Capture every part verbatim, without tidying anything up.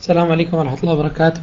السلام عليكم ورحمة الله وبركاته.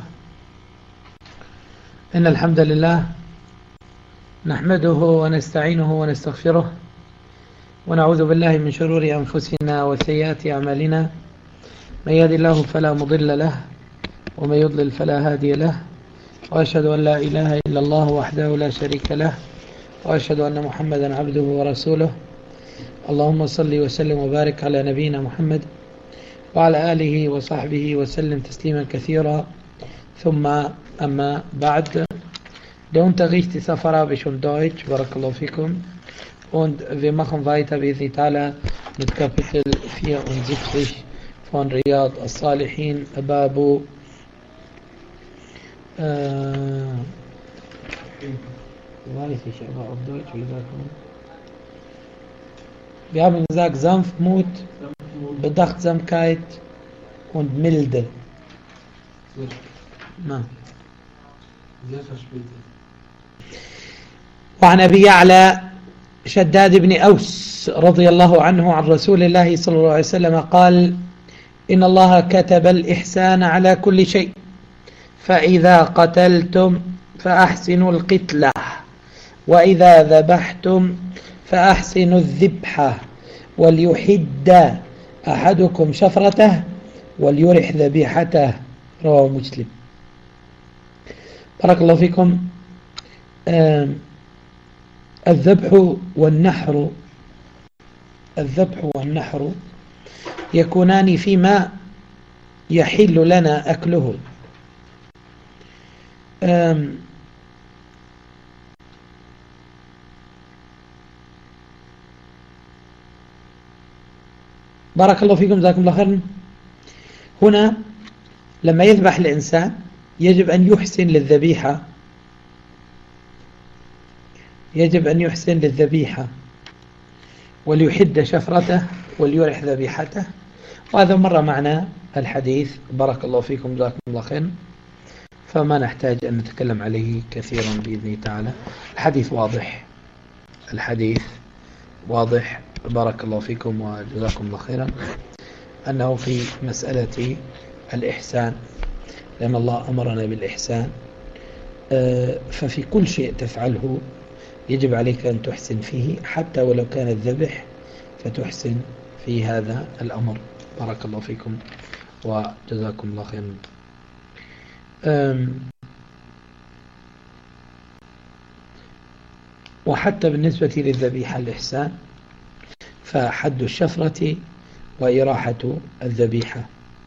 إن الحمد لله نحمده ونستعينه ونستغفره ونعوذ بالله من شرور أنفسنا وسيئات أعمالنا، من يهد الله فلا مضل له ومن يضلل فلا هادي له، وأشهد أن لا إله إلا الله وحده لا شريك له، وأشهد أن محمدا عبده ورسوله. اللهم صل وسلم وبارك على نبينا محمد وعلى آله وصحبه وسلم تسليما كثيرا. ثم أما بعد. Der Unterricht ist auf Arabisch und Deutsch, Barakallahu fikum. Und wir machen weiter بإذن تعالى mit Kapitel vierundsiebzig von Riyad al-Salihin, Babu äh, weiß ich aber auf Deutsch, wie sagt man? Wir haben gesagt Sanftmut, Bedachtsamkeit und Milde. Na. وعن أبي يعلى شداد بن أوس رضي الله عنه عن رسول الله صلى الله عليه وسلم قال: إن الله كتب الإحسان على كل شيء، فإذا قتلتم فأحسنوا القتلة، وإذا ذبحتم فأحسنوا الذبحة، وليحد أحدكم شفرته وليرح ذبيحته. رواه مسلم. بارك الله فيكم. الذبح والنحر الذبح والنحر يكونان فيما يحل لنا أكله. بارك الله فيكم، جزاكم الله خيرا. هنا لما يذبح الإنسان يجب أن يحسن للذبيحة يجب أن يحسن للذبيحة وليحد شفرته وليرح ذبيحته، وهذا مر معنا الحديث. بارك الله فيكم، جزاكم الله خيرا، فما نحتاج أن نتكلم عليه كثيرا بإذن تعالى. الحديث واضح الحديث واضح بارك الله فيكم وجزاكم الله خيرا، أنه في مسألة الإحسان، لأن الله أمرنا بالإحسان، ففي كل شيء تفعله يجب عليك أن تحسن فيه، حتى ولو كان الذبح فتحسن في هذا الأمر. بارك الله فيكم وجزاكم الله خيرا. وحتى بالنسبة للذبيحة الإحسان، فحد الشفرة وإراحة الذبيحة،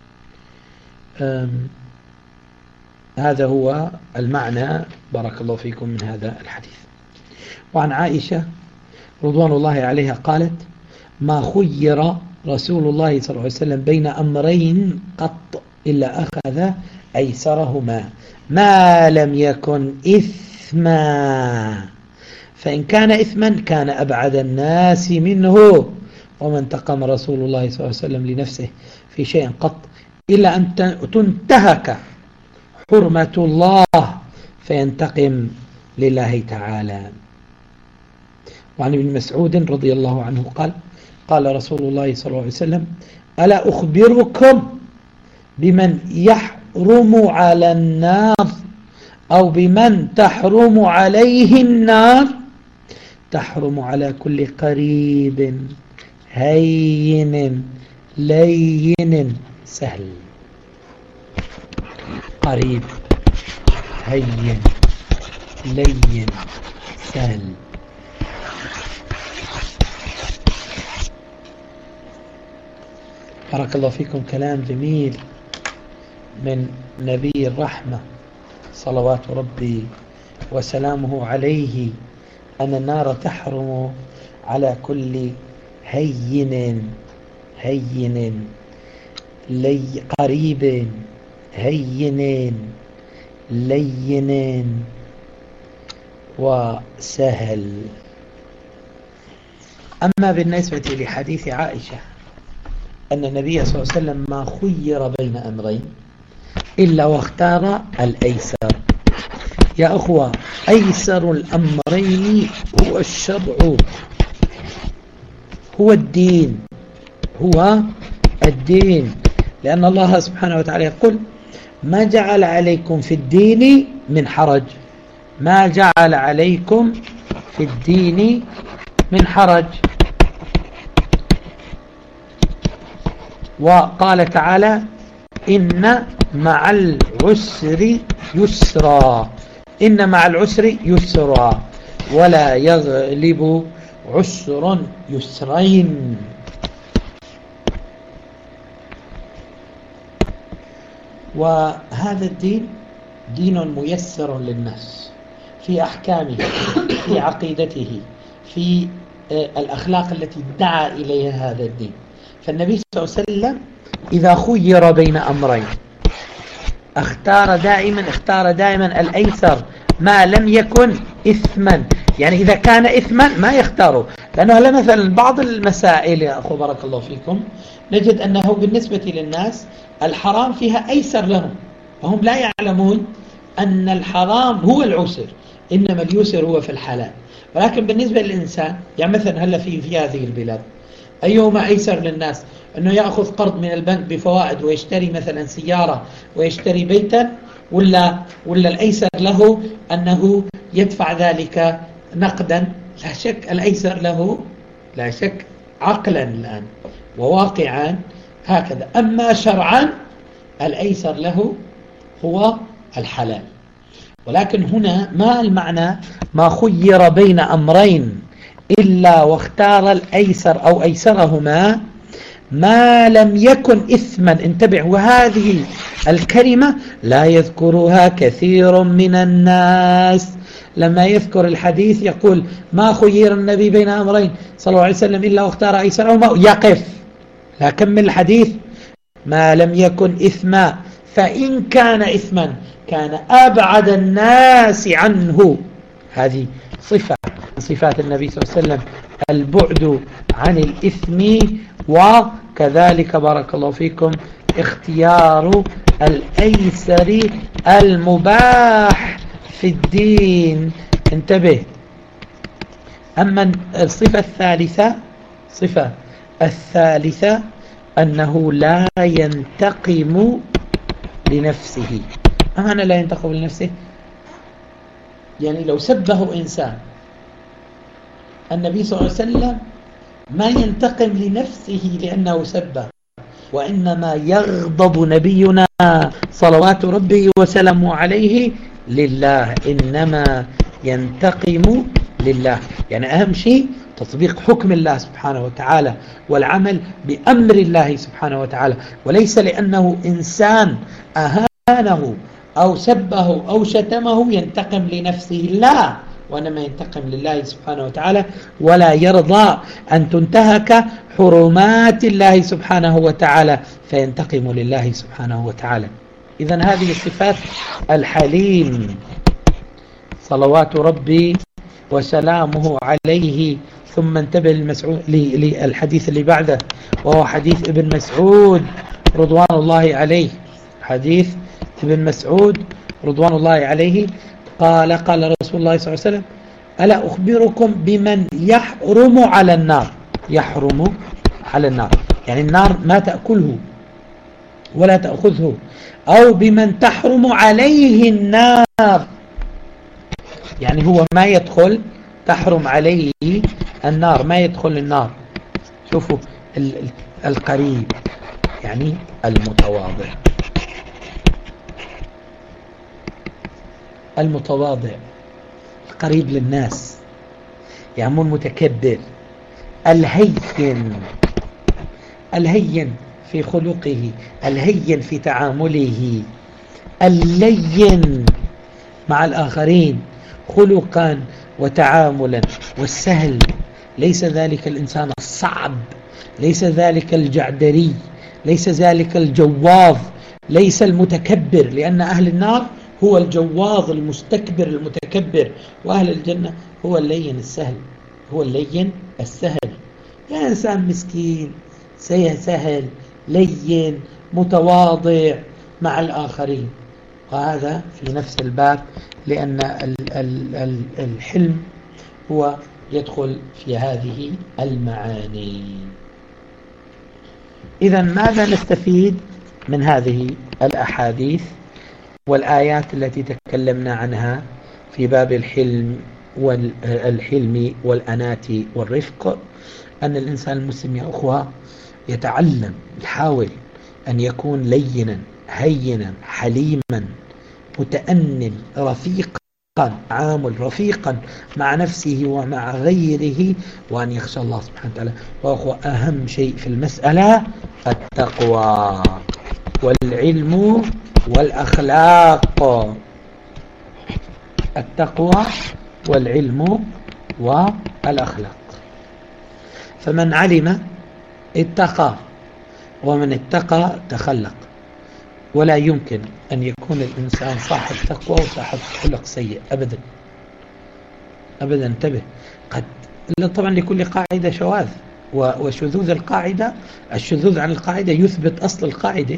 هذا هو المعنى بارك الله فيكم من هذا الحديث. وعن عائشة رضوان الله عليها قالت: ما خير رسول الله صلى الله عليه وسلم بين أمرين قط إلا أخذ أيسرهما ما لم يكن إثما، فإن كان إثما كان أبعد الناس منه، وما انتقم رسول الله صلى الله عليه وسلم لنفسه في شيء قط إلا أن تنتهك حرمة الله فينتقم لله تعالى. وعن ابن مسعود رضي الله عنه قال: قال رسول الله صلى الله عليه وسلم: ألا أخبركم بمن يحرم على النار أو بمن تحرم عليه النار؟ تحرم على كل قريب هين لين سهل. قريب هين لين سهل. بارك الله فيكم. كلام جميل من نبي الرحمة صلوات ربي وسلامه عليه، أن النار تحرم على كل هين هين لي قريب هين لين وسهل. أما بالنسبة لحديث عائشة أن النبي صلى الله عليه وسلم ما خير بين أمرين إلا واختار الأيسر. يا أخوة، أيسر الأمرين هو الشرع، هو الدين، هو الدين، لأن الله سبحانه وتعالى يقول: ما جعل عليكم في الدين من حرج، ما جعل عليكم في الدين من حرج. وقال تعالى إن مع العسر يسرا، إن مع العسر يسرا ولا يغلب عسر يسرين. وهذا الدين دين ميسر للناس في أحكامه، في عقيدته، في الأخلاق التي دعا إليها هذا الدين. فالنبي صلى الله عليه وسلم إذا خير بين أمرين اختار دائما اختار دائما الأيسر ما لم يكن إثما. يعني إذا كان إثما ما يختاره، لأنه هلا مثلا بعض المسائل يا أخو بارك الله فيكم نجد أنه بالنسبة للناس الحرام فيها أيسر لهم، وهم لا يعلمون أن الحرام هو العسر، إنما اليسر هو في الحلال. ولكن بالنسبة للإنسان يعني مثلا هلا في في هذه البلاد أيهما أيسر للناس، أنه يأخذ قرض من البنك بفوائد ويشتري مثلا سيارة ويشتري بيتا، ولا ولا الأيسر له أنه يدفع ذلك نقدا؟ لا شك الأيسر له، لا شك عقلا الآن وواقعا هكذا. أما شرعا الأيسر له هو الحلال. ولكن هنا ما المعنى ما خير بين أمرين إلا واختار الأيسر أو أيسرهما ما لم يكن إثما. انتبه، وهذه الكلمة لا يذكرها كثير من الناس. لما يذكر الحديث يقول ما خير النبي بين أمرين صلى الله عليه وسلم إلا واختار أيسرهما، يقف لا كمل الحديث ما لم يكن إثما، فإن كان إثما كان أبعد الناس عنه. هذه صفة من صفات النبي صلى الله عليه وسلم، البعد عن الإثم. وكذلك بارك الله فيكم اختيار الأيسر المباح في الدين. انتبه. أما الصفة الثالثة صفة الثالثة أنه لا ينتقم لنفسه. ما معنى لا ينتقم لنفسه؟ يعني لو سبه إنسان النبي صلى الله عليه وسلم ما ينتقم لنفسه لأنه سبه، وإنما يغضب نبينا صلوات ربي وسلامه عليه لله، إنما ينتقم لله. يعني أهم شيء تطبيق حكم الله سبحانه وتعالى والعمل بأمر الله سبحانه وتعالى، وليس لأنه إنسان أهانه أو سبه أو شتمه ينتقم لنفسه، لا، وإنما ينتقم لله سبحانه وتعالى، ولا يرضى أن تنتهك حرمات الله سبحانه وتعالى فينتقم لله سبحانه وتعالى. إذن هذه صفات الحليم صلوات ربي وسلامه عليه. ثم انتبه للمسعود للحديث اللي بعده، وهو حديث ابن مسعود رضوان الله عليه. حديث ابن مسعود رضوان الله عليه قال قال رسول الله صلى الله عليه وسلم ألا أخبركم بمن يحرم على النار. يحرم على النار يعني النار ما تأكله ولا تأخذه، أو بمن تحرم عليه النار يعني هو ما يدخل، تحرم عليه النار ما يدخل النار. شوفوا القريب يعني المتواضع، المتواضع قريب للناس، يعني مو المتكبر، الهين، الهين في خلقه، الهين في تعامله، اللين مع الآخرين خلقا وتعاملا، والسهل. ليس ذلك الإنسان الصعب، ليس ذلك الجعدري، ليس ذلك الجواظ، ليس المتكبر، لأن أهل النار هو الجواظ المستكبر المتكبر، وأهل الجنة هو اللين السهل، هو اللين السهل. يعني إنسان مسكين سهل لين متواضع مع الآخرين، وهذا في نفس الباب، لأن الحلم هو يدخل في هذه المعاني. إذن ماذا نستفيد من هذه الأحاديث والآيات التي تكلمنا عنها في باب الحلم والحلم والأنات والرفق، أن الإنسان المسلم يا أخوة يتعلم، يحاول أن يكون لينا هينا حليما متأنن رفيقا، تعامل رفيقا مع نفسه ومع غيره، وأن يخشى الله سبحانه وتعالى. وأخوة أهم شيء في المسألة التقوى والعلم والأخلاق. التقوى والعلم والأخلاق. فمن علم اتقى، ومن اتقى تخلق. ولا يمكن أن يكون الإنسان صاحب تقوى وصاحب خلق سيء أبدا أبدا. انتبه، قد طبعا لكل قاعدة شواذ، وشذوذ القاعدة، الشذوذ عن القاعدة يثبت أصل القاعدة.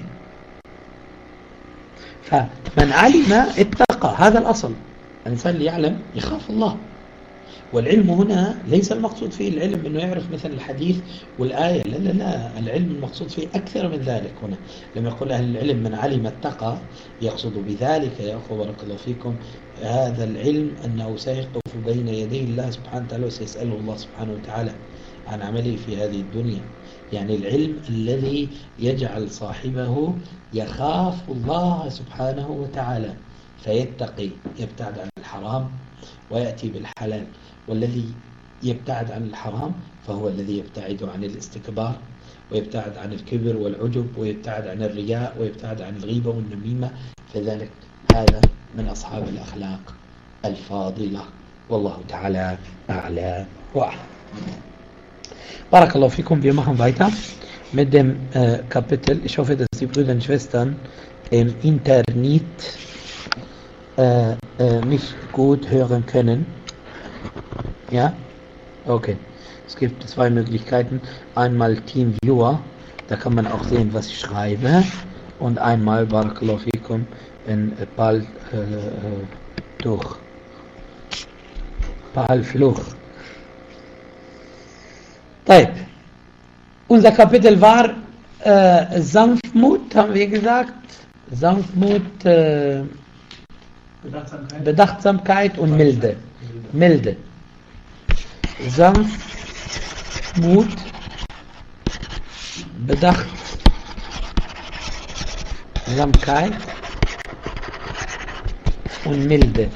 فمن علم اتقى، هذا الأصل. الإنسان اللي يعلم يخاف الله. والعلم هنا ليس المقصود فيه العلم أنه يعرف مثل الحديث والآية، لا لا لا، العلم المقصود فيه أكثر من ذلك. هنا لما يقول أهل العلم من علم اتقى، يقصد بذلك يا أخوة بارك الله فيكم هذا العلم أنه سيقف بين يدي الله سبحانه وتعالى وسيسأله الله سبحانه وتعالى عن عمله في هذه الدنيا. يعني العلم الذي يجعل صاحبه يخاف الله سبحانه وتعالى فيتقي، يبتعد عن الحرام ويأتي بالحلال. والذي يبتعد عن الحرام فهو الذي يبتعد عن الاستكبار، ويبتعد عن الكبر والعجب، ويبتعد عن الرياء، ويبتعد عن الغيبة والنميمة. فذلك هذا من أصحاب الأخلاق الفاضلة، والله تعالى أعلى وأعلم. بارك الله fikum. Wir machen weiter mit dem äh, Kapitel. Ich hoffe, dass die Brüder und Schwestern im Internet äh, äh, mich gut hören können. Ja? Okay. Es gibt zwei Möglichkeiten. Einmal TeamViewer, da kann man auch sehen, was ich schreibe. Und einmal, Barakallahu fikum, in Pal äh, durch Pal Fluch. طيب, unser Kapitel war äh, Sanftmut, haben wir gesagt. Sanftmut, äh, Bedachtsamkeit. Bedachtsamkeit und Milde. Milde. Sanftmut, Bedachtsamkeit und Milde.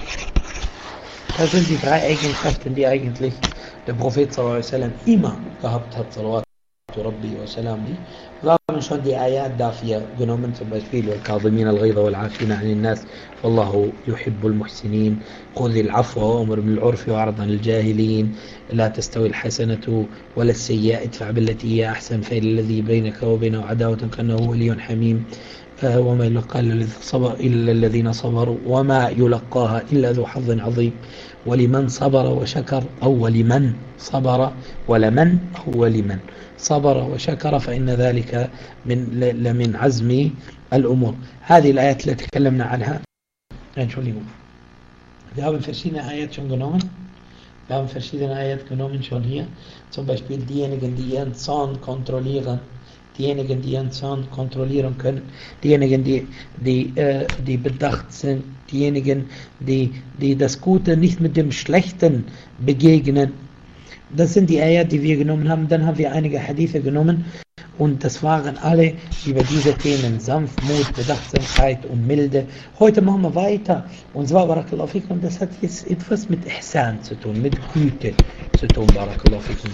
Das sind die drei Eigenschaften, die eigentlich der Prophet sallallahu alaihi wasallam immer gehabt hat, salawatu rabbi wa salam. Wir haben schon die Ayat dafür genommen, zum Beispiel والكاظمين الغيظ والعافين عن الناس والله يحب المحسنين، خذ العفو وأمر بالعرف وأعرض عن الجاهلين، لا تستوي الحسنة ولا السيئة، ادفع بالتي هي أحسن فإن الذي بينك وبينه عداوة كأنه ولي حميم، وما يلقى إلا الذين صبروا وما يلقاها إلا ذو حظ عظيم، ولمن صبر وشكر، أو ولمن صبر ولمن أو ولمن صبر وشكر فإن ذلك من لمن عزم الأمور. هذه الآيات التي تكلمنا عنها. Entschuldigung. Wir haben verschiedene Ayat schon genommen. Wir haben verschiedene Ayat genommen schon hier. Zum Beispiel diejenigen, die ihren Zorn kontrollieren, diejenigen, die ihren Zorn kontrollieren können, diejenigen, die, die, äh, die bedacht sind, diejenigen, die, die das Gute nicht mit dem Schlechten begegnen. Das sind die Ayat, die wir genommen haben. Dann haben wir einige Hadithe genommen und das waren alle über diese Themen: Sanftmut, Bedachtsamkeit und Milde. Heute machen wir weiter und zwar, Barakallahu fikum, das hat jetzt etwas mit Ihsan zu tun, mit Güte zu tun, Barakallahu fikum,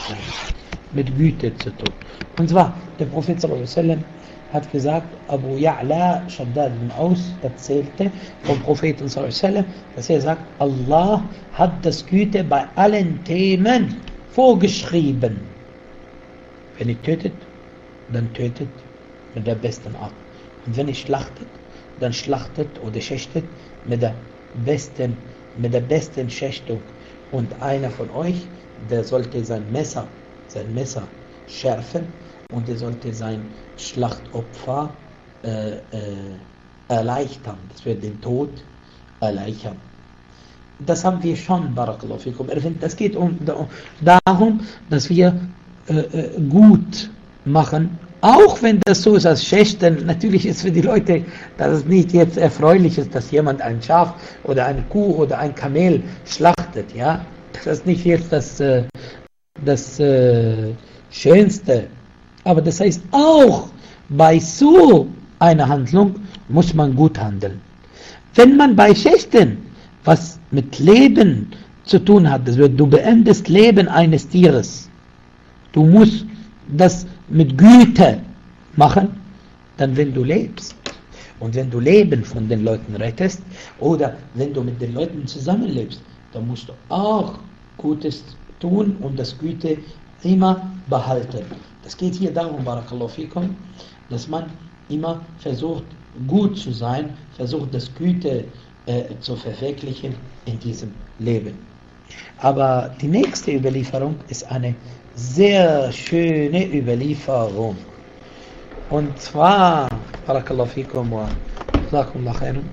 mit Güte zu tun. Und zwar, der Prophet sallallahu alaihi wasallam hat gesagt, Abu Ya'la Shaddad bin Aus erzählte vom Propheten sallallahu alaihi wasallam, dass er sagt, Allah hat das Güte bei allen Themen vorgeschrieben. Wenn ihr tötet, dann tötet mit der besten Art. Und wenn ihr schlachtet, dann schlachtet oder schächtet mit der besten, mit der besten Schächtung. Und einer von euch, der sollte sein Messer, sein Messer schärfen und er sollte sein Schlachtopfer äh, äh, erleichtern. Das wird den Tod erleichtern. Das haben wir schon, Barakallahu fikum, erwähnt. Das geht um, darum, dass wir äh, gut machen Auch wenn das so ist als Schächten, natürlich ist für die Leute, dass es nicht jetzt erfreulich ist, dass jemand ein Schaf oder eine Kuh oder ein Kamel schlachtet, ja. Das ist nicht jetzt das, äh, das äh, Schönste. Aber das heißt auch, bei so einer Handlung muss man gut handeln. Wenn man bei Schächten was mit Leben zu tun hat, das wird, du beendest Leben eines Tieres, du musst das mit Güte machen, dann wenn du lebst und wenn du Leben von den Leuten rettest oder wenn du mit den Leuten zusammenlebst, dann musst du auch Gutes tun und das Güte immer behalten. Das geht hier darum, Barakallahu fikum, dass man immer versucht, gut zu sein, versucht, das Güte äh, zu verwirklichen in diesem Leben. Aber die nächste Überlieferung ist eine sehr schöne Überlieferung. Und zwar, Barakallahu fikum wa jazakumullahu khairan.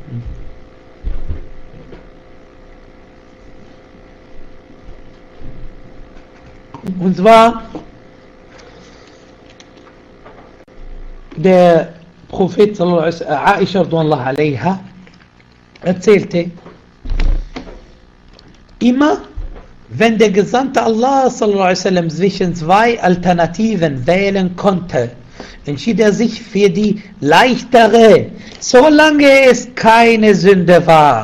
Und zwar, der Prophet sallallahu alaihi wasallam, Aisha radhiyallahu anha, erzählte, immer wenn der Gesandte Allah sallallahu alaihi wasallam zwischen zwei Alternativen wählen konnte, entschied er sich für die leichtere, solange es keine Sünde war.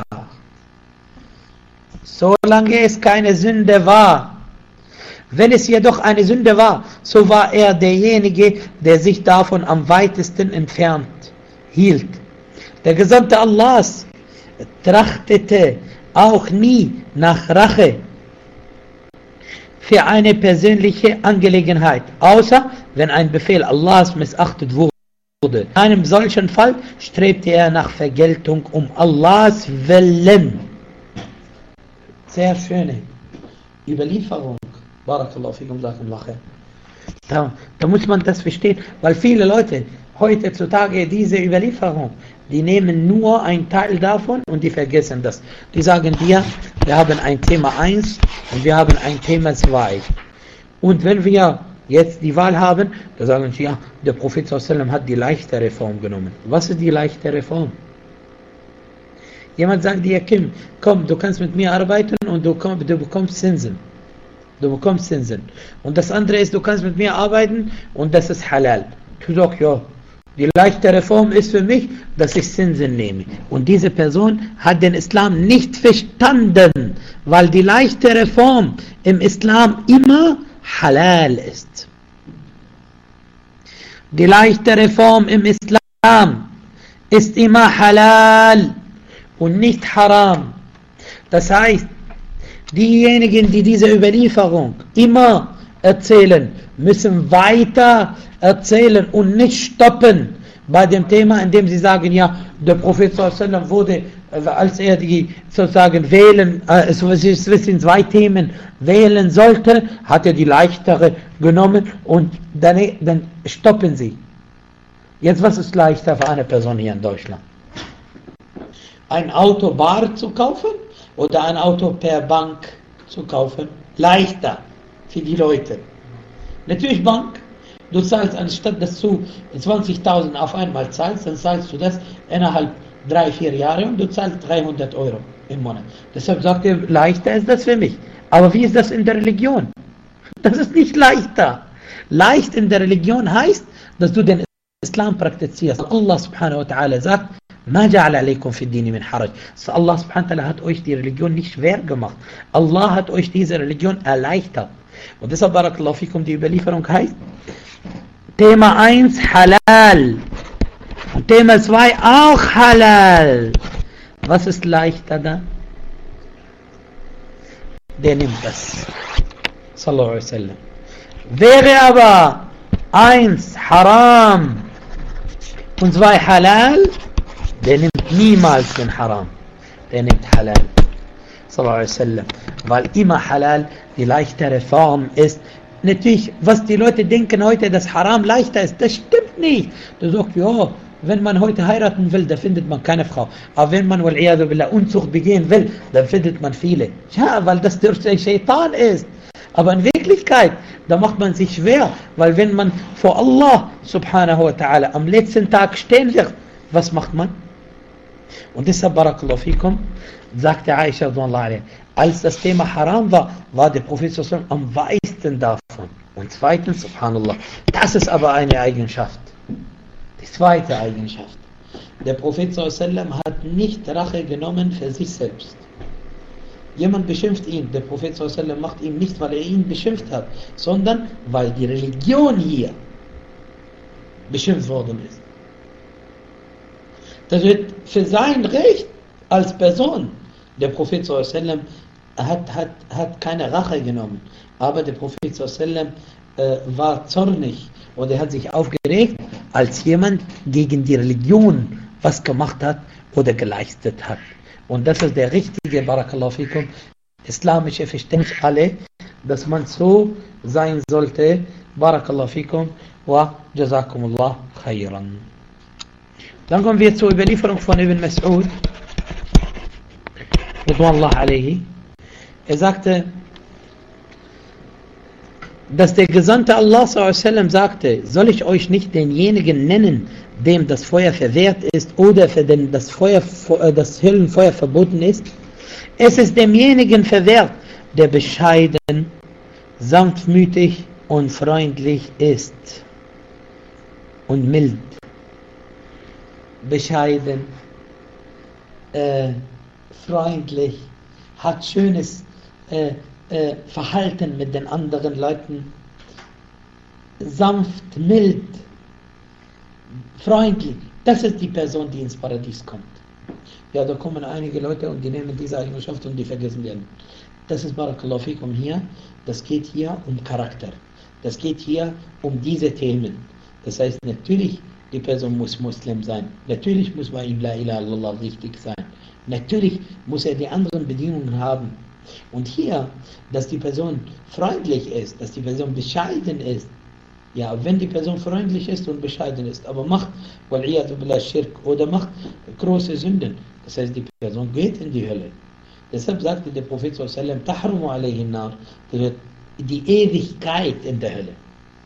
Solange es keine Sünde war. Wenn es jedoch eine Sünde war, so war er derjenige, der sich davon am weitesten entfernt hielt. Der Gesandte Allahs trachtete auch nie nach Rache für eine persönliche Angelegenheit, außer wenn ein Befehl Allahs missachtet wurde. In einem solchen Fall strebte er nach Vergeltung um Allahs Willen. Sehr schöne Überlieferung. Barakallahu fikum, jazakumullahu khair. Da, da muss man das verstehen, weil viele Leute heutzutage diese Überlieferung, die nehmen nur einen Teil davon und die vergessen das. Die sagen dir, wir haben ein Thema eins und wir haben ein Thema zwei. Und wenn wir jetzt die Wahl haben, da sagen sie, ja, der Prophet sallallahu alaihi wasallam hat die leichte Reform genommen. Was ist die leichte Reform? Jemand sagt dir, Kim, komm, du kannst mit mir arbeiten und du, komm, du bekommst Zinsen. Du bekommst Zinsen. Und das andere ist, du kannst mit mir arbeiten und das ist halal. Du sagst, ja, die leichte Reform ist für mich, dass ich Zinsen nehme. Und diese Person hat den Islam nicht verstanden, weil die leichte Reform im Islam immer halal ist. Die leichte Reform im Islam ist immer halal und nicht haram. Das heißt, diejenigen, die diese Überlieferung immer erzählen, müssen weiter erzählen und nicht stoppen bei dem Thema, indem sie sagen, ja, der Prophet sallallahu alaihi wasallam wurde, als er die sozusagen wählen, äh, zwischen zwei Themen wählen sollte, hat er die leichtere genommen und dann, dann stoppen sie. Jetzt, was ist leichter für eine Person hier in Deutschland? Ein Auto bar zu kaufen oder ein Auto per Bank zu kaufen? Leichter für die Leute. Natürlich Bank. Du zahlst, anstatt dass du zwanzigtausend auf einmal zahlst, dann zahlst du das innerhalb drei, vier Jahre und du zahlst dreihundert Euro im Monat. Deshalb sagt er, leichter ist das für mich. Aber wie ist das in der Religion? Das ist nicht leichter. Leicht in der Religion heißt, dass du den Islam praktizierst. Allah subhanahu wa ta'ala sagt, ما جعل عليكم في الدين من حرج. So Allah subhanahu wa ta'ala hat euch die Religion nicht schwer gemacht. Allah hat euch diese Religion erleichtert. Und deshalb, Barakallahu fikum, die Überlieferung heißt, Thema eins halal. Und Thema zwei auch halal. Was ist leichter da? Der nimmt das. Sallallahu alaihi wasallam. Wäre aber eins haram und zwei halal, der nimmt niemals den Haram. Der nimmt halal. Sallallahu alaihi wasallam. Weil immer halal die leichtere Form ist. Natürlich, was die Leute denken heute, dass Haram leichter ist, das stimmt nicht. Du sagst, ja, Wenn man heute heiraten will, dann findet man keine Frau. Aber wenn man billah, Unzucht begehen will, dann findet man viele. Ja, weil das durch den Shaitan ist. Aber in Wirklichkeit, da macht man sich schwer, weil wenn man vor Allah subhanahu wa ta'ala am letzten Tag stehen wird, was macht man? Und deshalb, barakallahu fikum, sagte Aisha, als das Thema Haram war, war der Prophet am weitesten davon. Und zweitens, subhanallah, das ist aber eine Eigenschaft. Die zweite Eigenschaft. Der Prophet hat nicht Rache genommen für sich selbst. Jemand beschimpft ihn, der Prophet macht ihn nicht, weil er ihn beschimpft hat, sondern weil die Religion hier beschimpft worden ist. Das wird für sein Recht als Person, der Prophet hat, hat, hat keine Rache genommen, aber der Prophet äh, war zornig und er hat sich aufgeregt, als jemand gegen die Religion was gemacht hat oder geleistet hat. Und das ist der richtige, barakallahu fikum, islamische Verständnis alle, dass man so sein sollte, barakallahu fikum, wa jazakumullah khairan. Dann kommen wir zur Überlieferung von Ibn Mas'ud, Ridwanullah alayhi. Er sagte, dass der Gesandte Allah sallallahu alaihi wasallam sagte, soll ich euch nicht denjenigen nennen, dem das Feuer verwehrt ist oder für den das, Feuer, das Höllenfeuer verboten ist? Es ist demjenigen verwehrt, der bescheiden, sanftmütig und freundlich ist und mild. Bescheiden, äh, freundlich, hat schönes äh, äh, Verhalten mit den anderen Leuten, sanft, mild, freundlich. Das ist die Person, die ins Paradies kommt. Ja, da kommen einige Leute und die nehmen diese Eigenschaft und die vergessen werden. Das ist barakallahu fikum hier. Das geht hier um Charakter. Das geht hier um diese Themen. Das heißt, natürlich, die Person muss Muslim sein. Natürlich muss bei ihm La ilaha illallah richtig sein. Natürlich muss er die anderen Bedingungen haben. Und hier, dass die Person freundlich ist, dass die Person bescheiden ist. Ja, wenn die Person freundlich ist und bescheiden ist, aber macht wal'iyadu billah Schirk oder macht große Sünden, das heißt, die Person geht in die Hölle. Deshalb sagte der Prophet sallallahu alaihi wasallam, tahrumu alayhi nar, die Ewigkeit in der Hölle.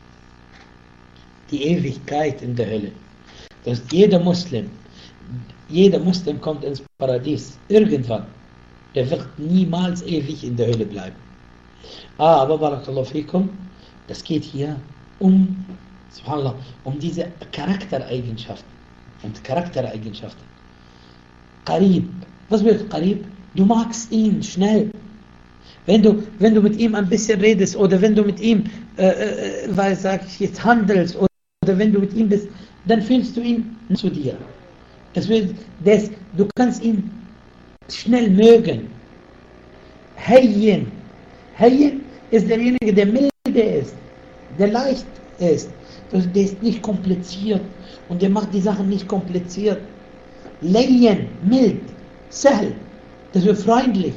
Die Ewigkeit in der Hölle. Das heißt, jeder Muslim, jeder Muslim kommt ins Paradies, irgendwann. Der wird niemals ewig in der Hölle bleiben. Ah, aber barakallahu fikum, das geht hier um, subhanallah, um diese Charaktereigenschaften. Und Charaktereigenschaften. Qarib. Was bedeutet Qarib? Du magst ihn schnell. Wenn du, wenn du mit ihm ein bisschen redest oder wenn du mit ihm, äh, äh, weil sag ich jetzt, handelst oder, oder wenn du mit ihm bist, dann fühlst du ihn zu dir. Das wird, das, du kannst ihn schnell mögen. Hayyin. Hayyin ist derjenige, der milde ist, der leicht ist. Also der ist nicht kompliziert und der macht die Sachen nicht kompliziert. Layyin, mild, sahl, das wird freundlich.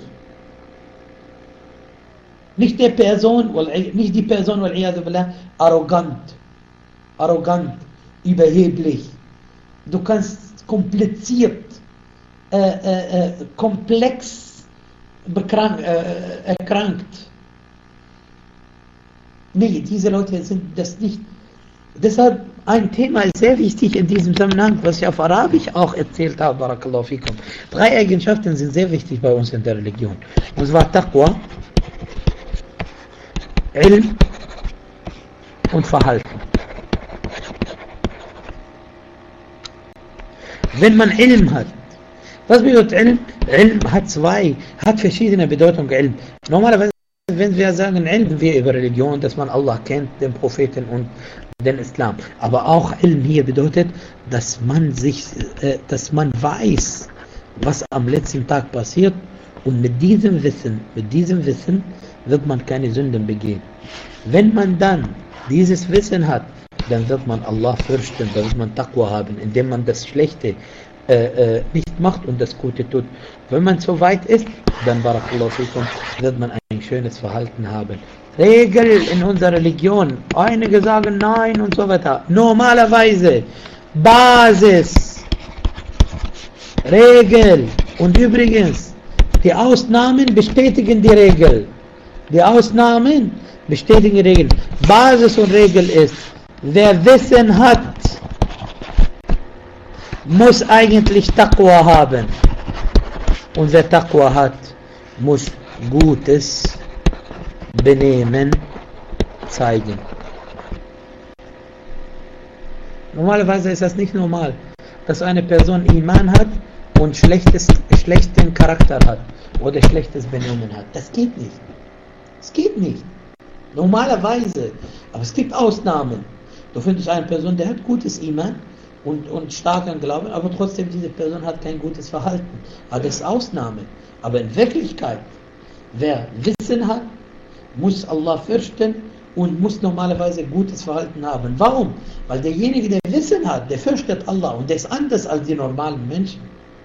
Nicht der Person, nicht die Person, arrogant, arrogant, überheblich. Du kannst kompliziert, äh, äh, komplex bekrank, äh, erkrankt. Nee, diese Leute sind das nicht. Deshalb ein Thema ist sehr wichtig in diesem Zusammenhang, was ich auf Arabisch auch erzählt habe, barakallahu fikum. Drei Eigenschaften sind sehr wichtig bei uns in der Religion. Und zwar Taqwa, Ilm und Verhalten. Wenn man Ilm hat, was bedeutet Ilm? Ilm hat zwei, hat verschiedene Bedeutungen. Ilm. Normalerweise, wenn wir sagen Ilm, wir über Religion, dass man Allah kennt, den Propheten und den Islam. Aber auch Ilm hier bedeutet, dass man sich, äh, dass man weiß, was am letzten Tag passiert, und mit diesem Wissen, mit diesem Wissen wird man keine Sünden begehen. Wenn man dann dieses Wissen hat, dann wird man Allah fürchten, dann wird man Taqwa haben, indem man das Schlechte äh, äh, nicht macht und das Gute tut. Wenn man so weit ist, dann barakallahu fikum, wird man ein schönes Verhalten haben. Regel in unserer Religion, einige sagen nein und so weiter. Normalerweise, Basis, Regel. Und übrigens, die Ausnahmen bestätigen die Regel. Die Ausnahmen bestätigen die Regel. Basis und Regel ist, wer Wissen hat, muss eigentlich Taqwa haben. Und wer Taqwa hat, muss gutes Benehmen zeigen. Normalerweise ist das nicht normal, dass eine Person Iman hat und schlechtes, schlechten Charakter hat oder schlechtes Benehmen hat. Das geht nicht. Es geht nicht. Normalerweise. Aber es gibt Ausnahmen. Du findest eine Person, der hat gutes Iman und, und starken Glauben, aber trotzdem diese Person hat kein gutes Verhalten. Aber das ist Ausnahme. Aber in Wirklichkeit, wer Wissen hat, muss Allah fürchten und muss normalerweise gutes Verhalten haben. Warum? Weil derjenige, der Wissen hat, der fürchtet Allah und der ist anders als die normalen Menschen.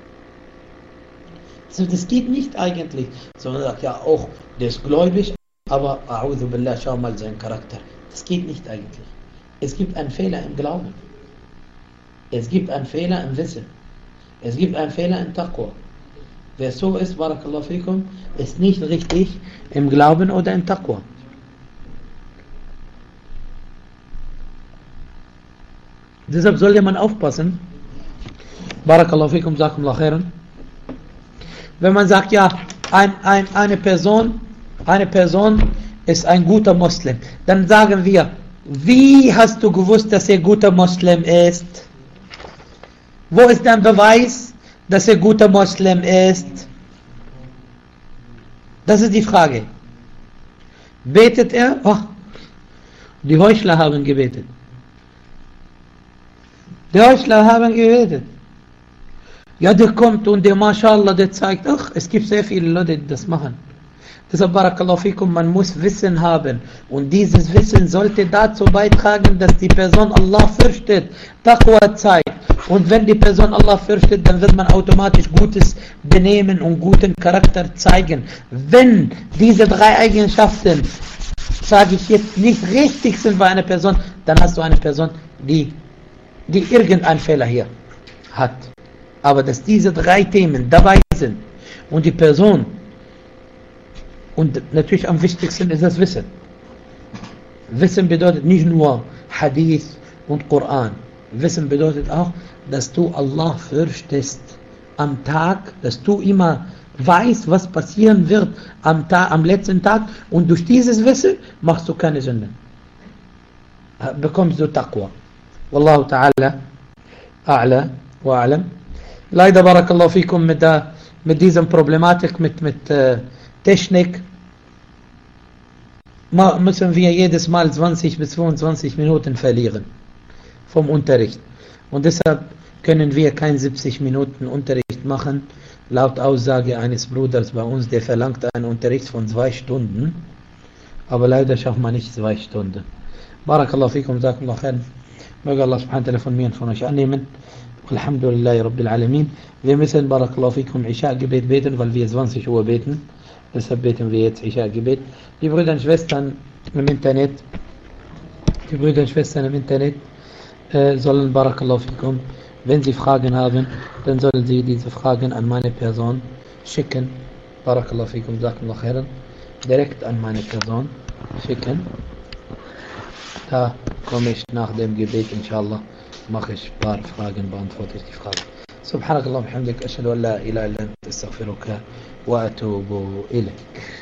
Also das geht nicht eigentlich, sondern sagt ja auch, der ist gläubig, aber a'udhu billah, schau mal seinen Charakter. Das geht nicht eigentlich. Es gibt einen Fehler im Glauben. Es gibt einen Fehler im Wissen. Es gibt einen Fehler im Taqwa. Wer so ist, barakallahu fikum, ist nicht richtig im Glauben oder im Taqwa. Deshalb sollte man aufpassen, barakallahu fikum, sakumullah khairan, wenn man sagt, ja, ein, ein, eine Person, eine Person ist ein guter Muslim, dann sagen wir, wie hast du gewusst, dass er guter Muslim ist? Wo ist dein Beweis, dass er guter Muslim ist? Das ist die Frage. Betet er? Oh, die Heuchler haben gebetet. Die Heuchler haben gebetet. Ja, der kommt und der Mashallah, der zeigt, ach, es gibt sehr viele Leute, die das machen. Deshalb, barakallahu fikum, man muss Wissen haben. Und dieses Wissen sollte dazu beitragen, dass die Person Allah fürchtet, Taqwa zeigt. Und wenn die Person Allah fürchtet, dann wird man automatisch gutes Benehmen und guten Charakter zeigen. Wenn diese drei Eigenschaften, sage ich jetzt, nicht richtig sind bei einer Person, dann hast du eine Person, die, die irgendeinen Fehler hier hat. Aber dass diese drei Themen dabei sind und die Person, und natürlich am wichtigsten ist das Wissen. Wissen bedeutet nicht nur Hadith und Koran. Wissen bedeutet auch, dass du Allah fürchtest am Tag, dass du immer weißt, was passieren wird am, Tag, am letzten Tag, und durch dieses Wissen machst du keine Sünden. Bekommst du Taqwa. Wallahu ta'ala a'la wa a'lam. Leider, barakallahu fikum, mit, der, mit dieser Problematik, mit, mit äh, Technik, müssen wir jedes Mal zwanzig bis fünfundzwanzig Minuten verlieren vom Unterricht. Und deshalb können wir kein siebzig Minuten Unterricht machen, laut Aussage eines Bruders bei uns, der verlangt einen Unterricht von zwei Stunden, aber leider schafft man nicht zwei Stunden. Barakallahu fikum, sakumullah khairan. Möge Allah subhanahu wa ta'ala von mir und von euch annehmen. Alhamdulillahi Rabbil Alamin. Wir müssen, barakallahu fikum, Isha-Gebet beten, weil wir zwanzig Uhr beten. Deshalb beten wir jetzt Isha-Gebet. Die Brüder und Schwestern im Internet, die Brüder und Schwestern im Internet äh, sollen, barakallahu fikum, wenn sie Fragen haben, dann sollen sie diese Fragen an meine Person schicken. Barakallahu fikum, sakumullah khairan. Direkt an meine Person schicken. Da komme ich nach dem Gebet, inshallah, mache ich ein paar Fragen, beantworte ich die Fragen. Subhanakallah wa bihamdik, ashhadu an la ilaha illa anta, astaghfiruka wa atubu ilayk.